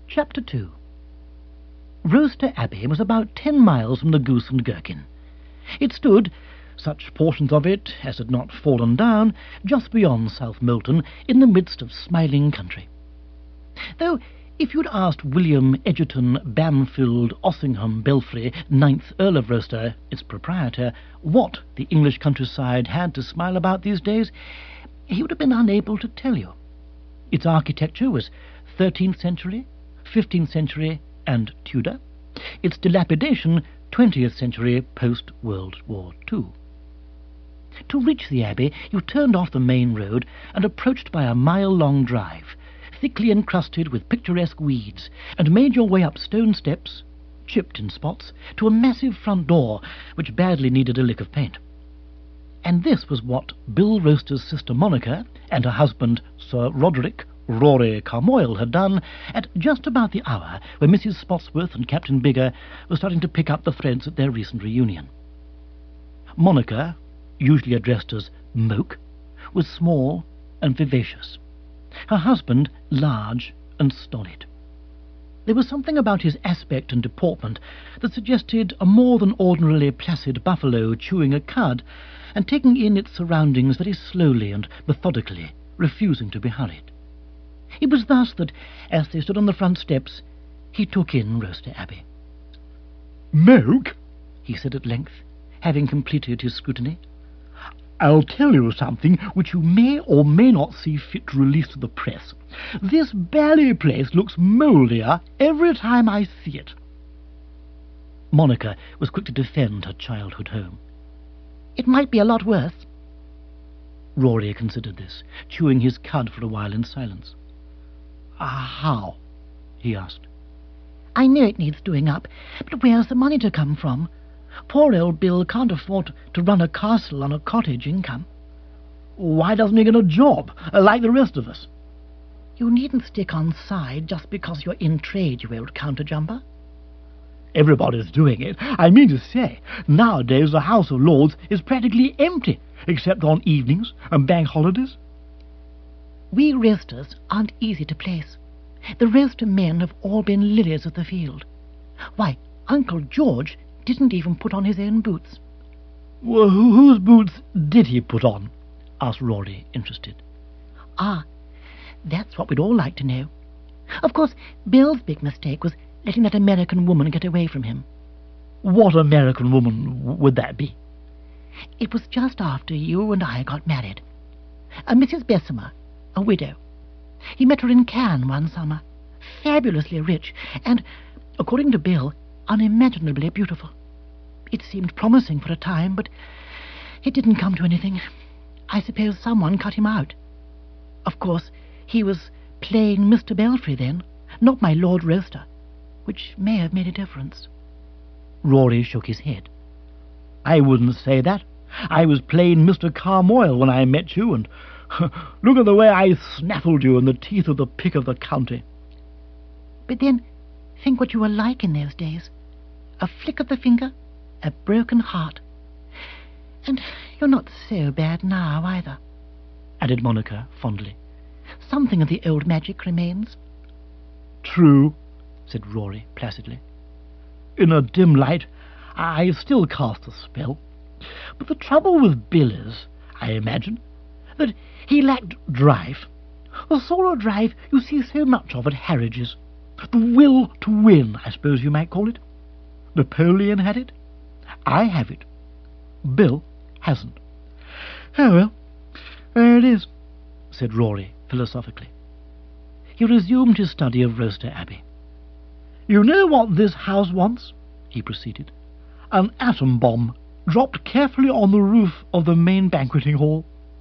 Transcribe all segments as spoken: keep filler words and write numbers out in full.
Chapter two. Roaster Abbey was about ten miles from the Goose and Gherkin. It stood, such portions of it as had not fallen down, just beyond South Molton, in the midst of smiling country. Though, if you'd asked William Egerton Bamfield Ossingham Belfry, ninth Earl of Roaster, its proprietor, what the English countryside had to smile about these days, he would have been unable to tell you. Its architecture was thirteenth century, fifteenth century, and Tudor, its dilapidation twentieth century post-World War Two. To reach the Abbey, you turned off the main road and approached by a mile-long drive, thickly encrusted with picturesque weeds, and made your way up stone steps, chipped in spots, to a massive front door which badly needed a lick of paint. And this was what Bill Roaster's sister Monica and her husband Sir Roderick Rory Carmoyle had done at just about the hour when Missus Spotsworth and Captain Bigger were starting to pick up the threads at their recent reunion. Monica, usually addressed as Moke, was small and vivacious. Her husband large and stolid. There was something about his aspect and deportment that suggested a more than ordinarily placid buffalo chewing a cud and taking in its surroundings very slowly and methodically, refusing to be hurried. It was thus that, as they stood on the front steps, he took in Roaster Abbey. "Moke," he said at length, having completed his scrutiny, "I'll tell you something which you may or may not see fit to release to the press. This bally place looks mouldier every time I see it." Monica was quick to defend her childhood home. "It might be a lot worse." Rory considered this, chewing his cud for a while in silence. "How?" he asked. "I know it needs doing up, but where's the money to come from? Poor old Bill can't afford to run a castle on a cottage income." "Why doesn't he get a job, like the rest of us?" "You needn't stick on side just because you're in trade, you old counter-jumper." "Everybody's doing it. I mean to say, nowadays the House of Lords is practically empty, except on evenings and bank holidays." "We roasters aren't easy to place. The roaster men have all been lilies of the field. Why, Uncle George didn't even put on his own boots." "Well, whose boots did he put on?" asked Rory, interested. "Ah, that's what we'd all like to know. Of course, Bill's big mistake was letting that American woman get away from him." "What American woman would that be?" "It was just after you and I got married. A Missus Bessemer, a widow. He met her in Cannes one summer, fabulously rich, and, according to Bill, unimaginably beautiful. It seemed promising for a time, but it didn't come to anything. I suppose someone cut him out. Of course, he was playing Mister Belfry then, not my Lord Roaster, which may have made a difference." Rory shook his head. "I wouldn't say that. I was playing Mister Carmoyle when I met you, and look at the way I snaffled you in the teeth of the pick of the county." "But then, think what you were like in those days. A flick of the finger, a broken heart. And you're not so bad now, either," added Monica fondly. "Something of the old magic remains." "True," said Rory placidly. "In a dim light, I still cast a spell. But the trouble with Bill is, I imagine, that he lacked drive. The sort of drive you see so much of at Harridge's. The will to win, I suppose you might call it. Napoleon had it. I have it. Bill hasn't. Oh, well, there it is," said Rory philosophically. He resumed his study of Roaster Abbey. "You know what this house wants?" he proceeded. "An atom bomb dropped carefully on the roof of the main banqueting hall."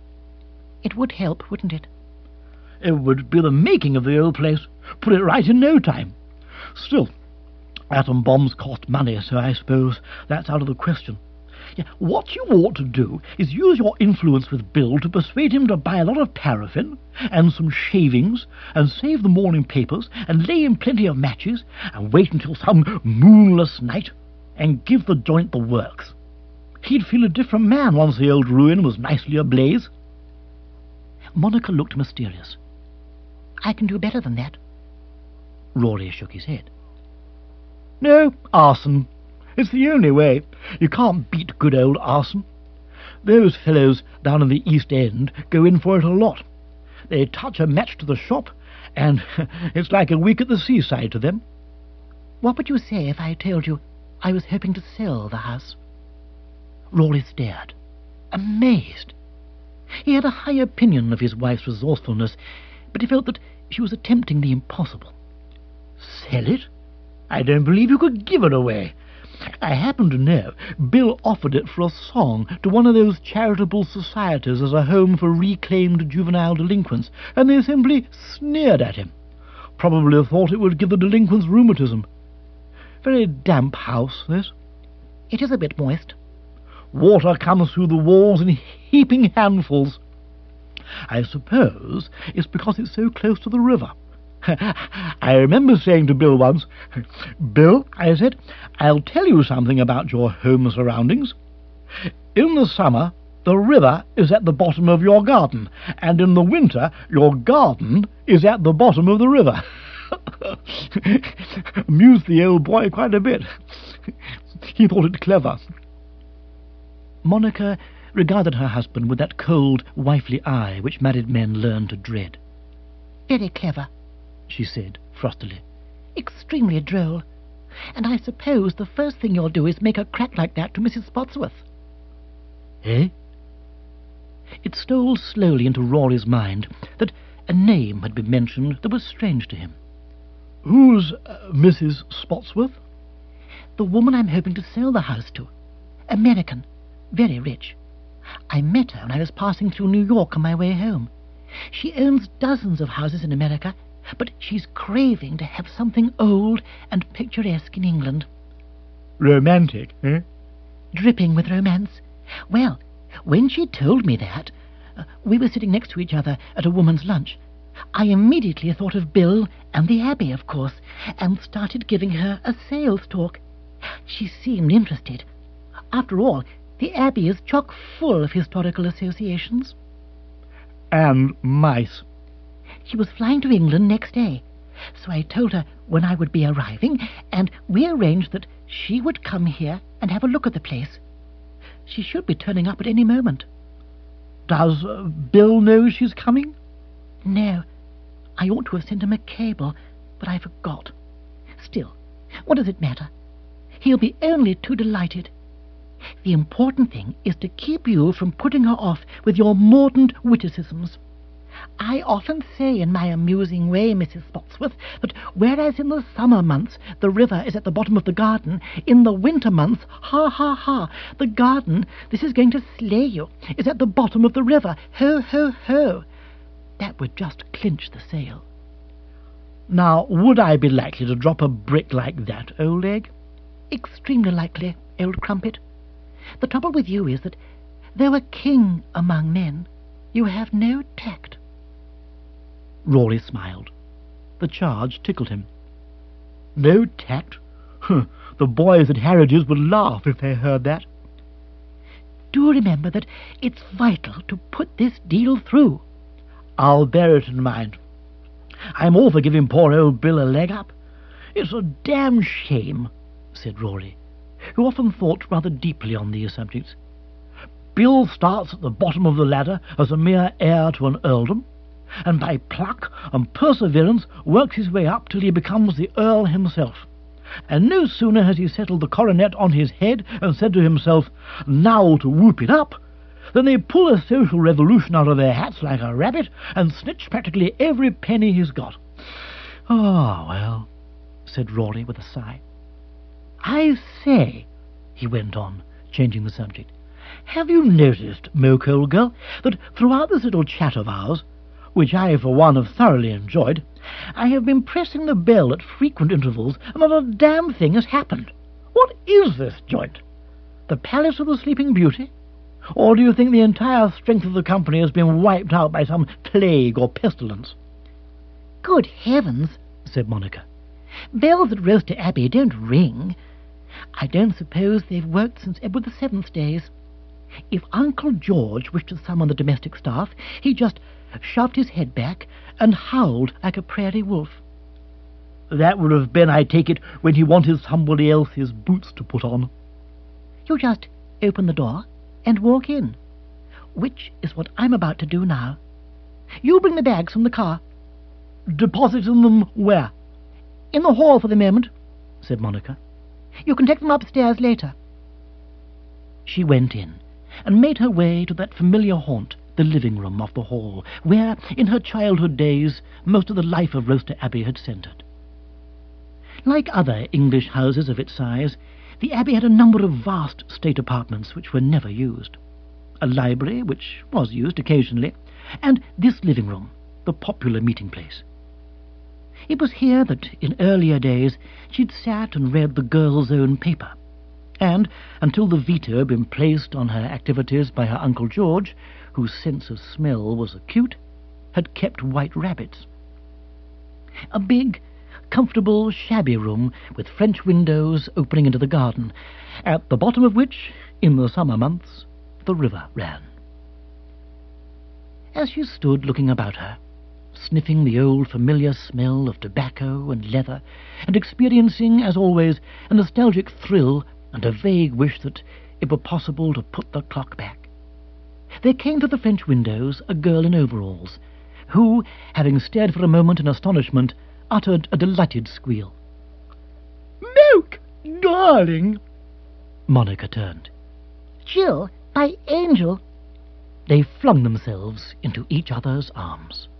"It would help, wouldn't it?" "It would be the making of the old place. Put it right in no time. Still, atom bombs cost money, so I suppose that's out of the question. Yeah, what you ought to do is use your influence with Bill to persuade him to buy a lot of paraffin and some shavings and save the morning papers and lay in plenty of matches and wait until some moonless night and give the joint the works. He'd feel a different man once the old ruin was nicely ablaze." Monica looked mysterious. "I can do better than that." Rory shook his head. No, arson. It's the only way. You can't beat good old arson. Those fellows down in the East End go in for it a lot. They touch a match to the shop, and it's like a week at the seaside to them. What would you say if I told you I was hoping to sell the house? Rory stared, amazed. He had a high opinion of his wife's resourcefulness, but he felt that she was attempting the impossible. Sell it? I don't believe you could give it away. I happen to know Bill offered it for a song to one of those charitable societies as a home for reclaimed juvenile delinquents, and they simply sneered at him. Probably thought it would give the delinquents rheumatism. Very damp house, this. It is a bit moist. Water comes through the walls in heaping handfuls. I suppose it's because it's so close to the river. I remember saying to Bill once, "Bill," I said, "I'll tell you something about your home surroundings. In the summer, the river is at the bottom of your garden, and in the winter, your garden is at the bottom of the river." Amused the old boy quite a bit. He thought it clever. Monica regarded her husband with that cold, wifely eye which married men learn to dread. Very clever, she said frostily. Extremely droll. And I suppose the first thing you'll do is make a crack like that to Missus Spotsworth. Eh? It stole slowly into Rory's mind that a name had been mentioned that was strange to him. Who's uh, Missus Spotsworth? The woman I'm hoping to sell the house to. American. Very rich. I met her when I was passing through New York on my way home. She owns dozens of houses in America, but she's craving to have something old and picturesque in England. Romantic, eh? Dripping with romance. Well, when she told me that, uh, we were sitting next to each other at a woman's lunch. I immediately thought of Bill and the Abbey, of course, and started giving her a sales talk. She seemed interested. After all, the Abbey is chock full of historical associations. And mice. She was flying to England next day, so I told her when I would be arriving, and we arranged that she would come here and have a look at the place. She should be turning up at any moment. Does uh, Bill know she's coming? No. I ought to have sent him a cable, but I forgot. Still, what does it matter? He'll be only too delighted. The important thing is to keep you from putting her off with your mordant witticisms. I often say in my amusing way, Missus Spotsworth, that whereas in the summer months the river is at the bottom of the garden, in the winter months, ha, ha, ha, the garden, this is going to slay you, is at the bottom of the river, ho, ho, ho. That would just clinch the sale. Now, would I be likely to drop a brick like that, old egg? Extremely likely, old crumpet. The trouble with you is that, though a king among men, you have no tact. Rory smiled. The charge tickled him. No tact? Huh, the boys at Harridge's would laugh if they heard that. Do remember that it's vital to put this deal through. I'll bear it in mind. I'm all for giving poor old Bill a leg up. It's a damn shame, said Rory, who often thought rather deeply on these subjects. Bill starts at the bottom of the ladder as a mere heir to an earldom, and by pluck and perseverance works his way up till he becomes the Earl himself. And no sooner has he settled the coronet on his head and said to himself, "Now to whoop it up," than they pull a social revolution out of their hats like a rabbit and snitch practically every penny he's got. "Ah, oh, well," said Rory with a sigh. "I say," he went on, changing the subject, "have you noticed, Moke, old girl, that throughout this little chat of ours, which I for one have thoroughly enjoyed, I have been pressing the bell at frequent intervals, and not a damn thing has happened? What is this joint? The Palace of the Sleeping Beauty? Or do you think the entire strength of the company has been wiped out by some plague or pestilence?" "Good heavens," said Monica. "Bells at Rochester Abbey don't ring. I don't suppose they've worked since Edward the Seventh's days. If Uncle George wished to summon the domestic staff, he just shoved his head back and howled like a prairie wolf." That would have been, I take it, when he wanted somebody else's boots to put on. You just open the door and walk in, which is what I'm about to do now. You bring the bags from the car. Depositing them where? In the hall for the moment, said Monica. You can take them upstairs later. She went in and made her way to that familiar haunt, the living room off the hall, where, in her childhood days, most of the life of Roaster Abbey had centred. Like other English houses of its size, the Abbey had a number of vast state apartments which were never used, a library which was used occasionally, and this living room, the popular meeting place. It was here that, in earlier days, she'd sat and read the Girl's Own paper, and, until the veto had been placed on her activities by her Uncle George, whose sense of smell was acute, had kept white rabbits. A big, comfortable, shabby room with French windows opening into the garden, at the bottom of which, in the summer months, the river ran. As she stood looking about her, sniffing the old familiar smell of tobacco and leather, and experiencing, as always, a nostalgic thrill and a vague wish that it were possible to put the clock back, there came through the French windows a girl in overalls, who, having stared for a moment in astonishment, uttered a delighted squeal. "Milk, darling!" Monica turned. Jill, my angel! They flung themselves into each other's arms.